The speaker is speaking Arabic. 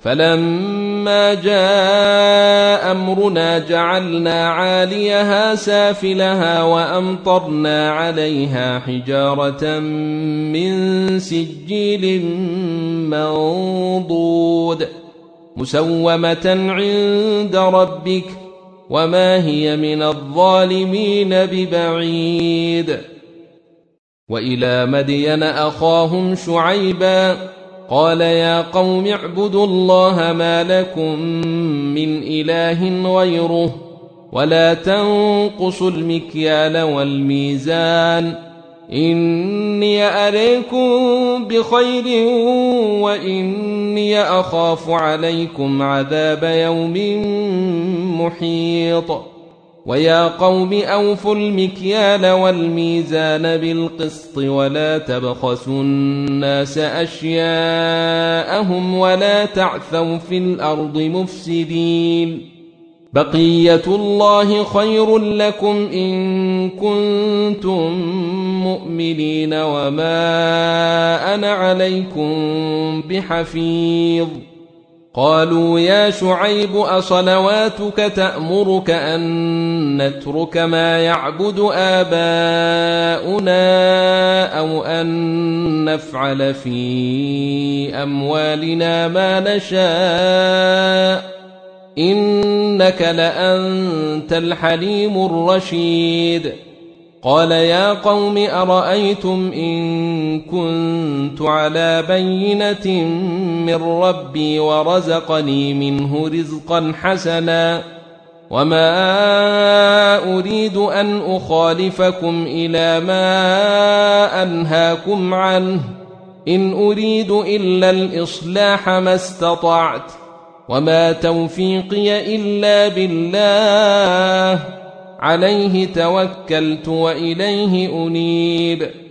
فلما جاء أمرنا جعلنا عاليها سافلها وأمطرنا عليها حجارة من سجيل منضود مسومة عند ربك وما هي من الظالمين ببعيد. وإلى مدين أخاهم شعيبا قال يا قوم اعبدوا الله ما لكم من إله غيره ولا تنقصوا المكيال والميزان إني أريكم بخير وإني أخاف عليكم عذاب يوم محيط. ويا قوم أوفوا المكيال والميزان بالقسط ولا تبخسوا الناس أشياءهم ولا تعثوا في الأرض مفسدين. بقية الله خير لكم إن كنتم مؤمنين وما أنا عليكم بحفيظ. قالوا يا شعيب أصلواتك تأمرك أن نترك ما يعبد آباؤنا أو أن نفعل في أموالنا ما نشاء إنك لأنت الحليم الرشيد. قال يا قوم أرأيتم إن كنت على بينة من ربي ورزقني منه رزقا حسنا وما أريد أن أخالفكم إلى ما أنهاكم عنه إن أريد إلا الإصلاح ما استطعت وما توفيقي إلا بالله عليه توكلت وإليه أنيب.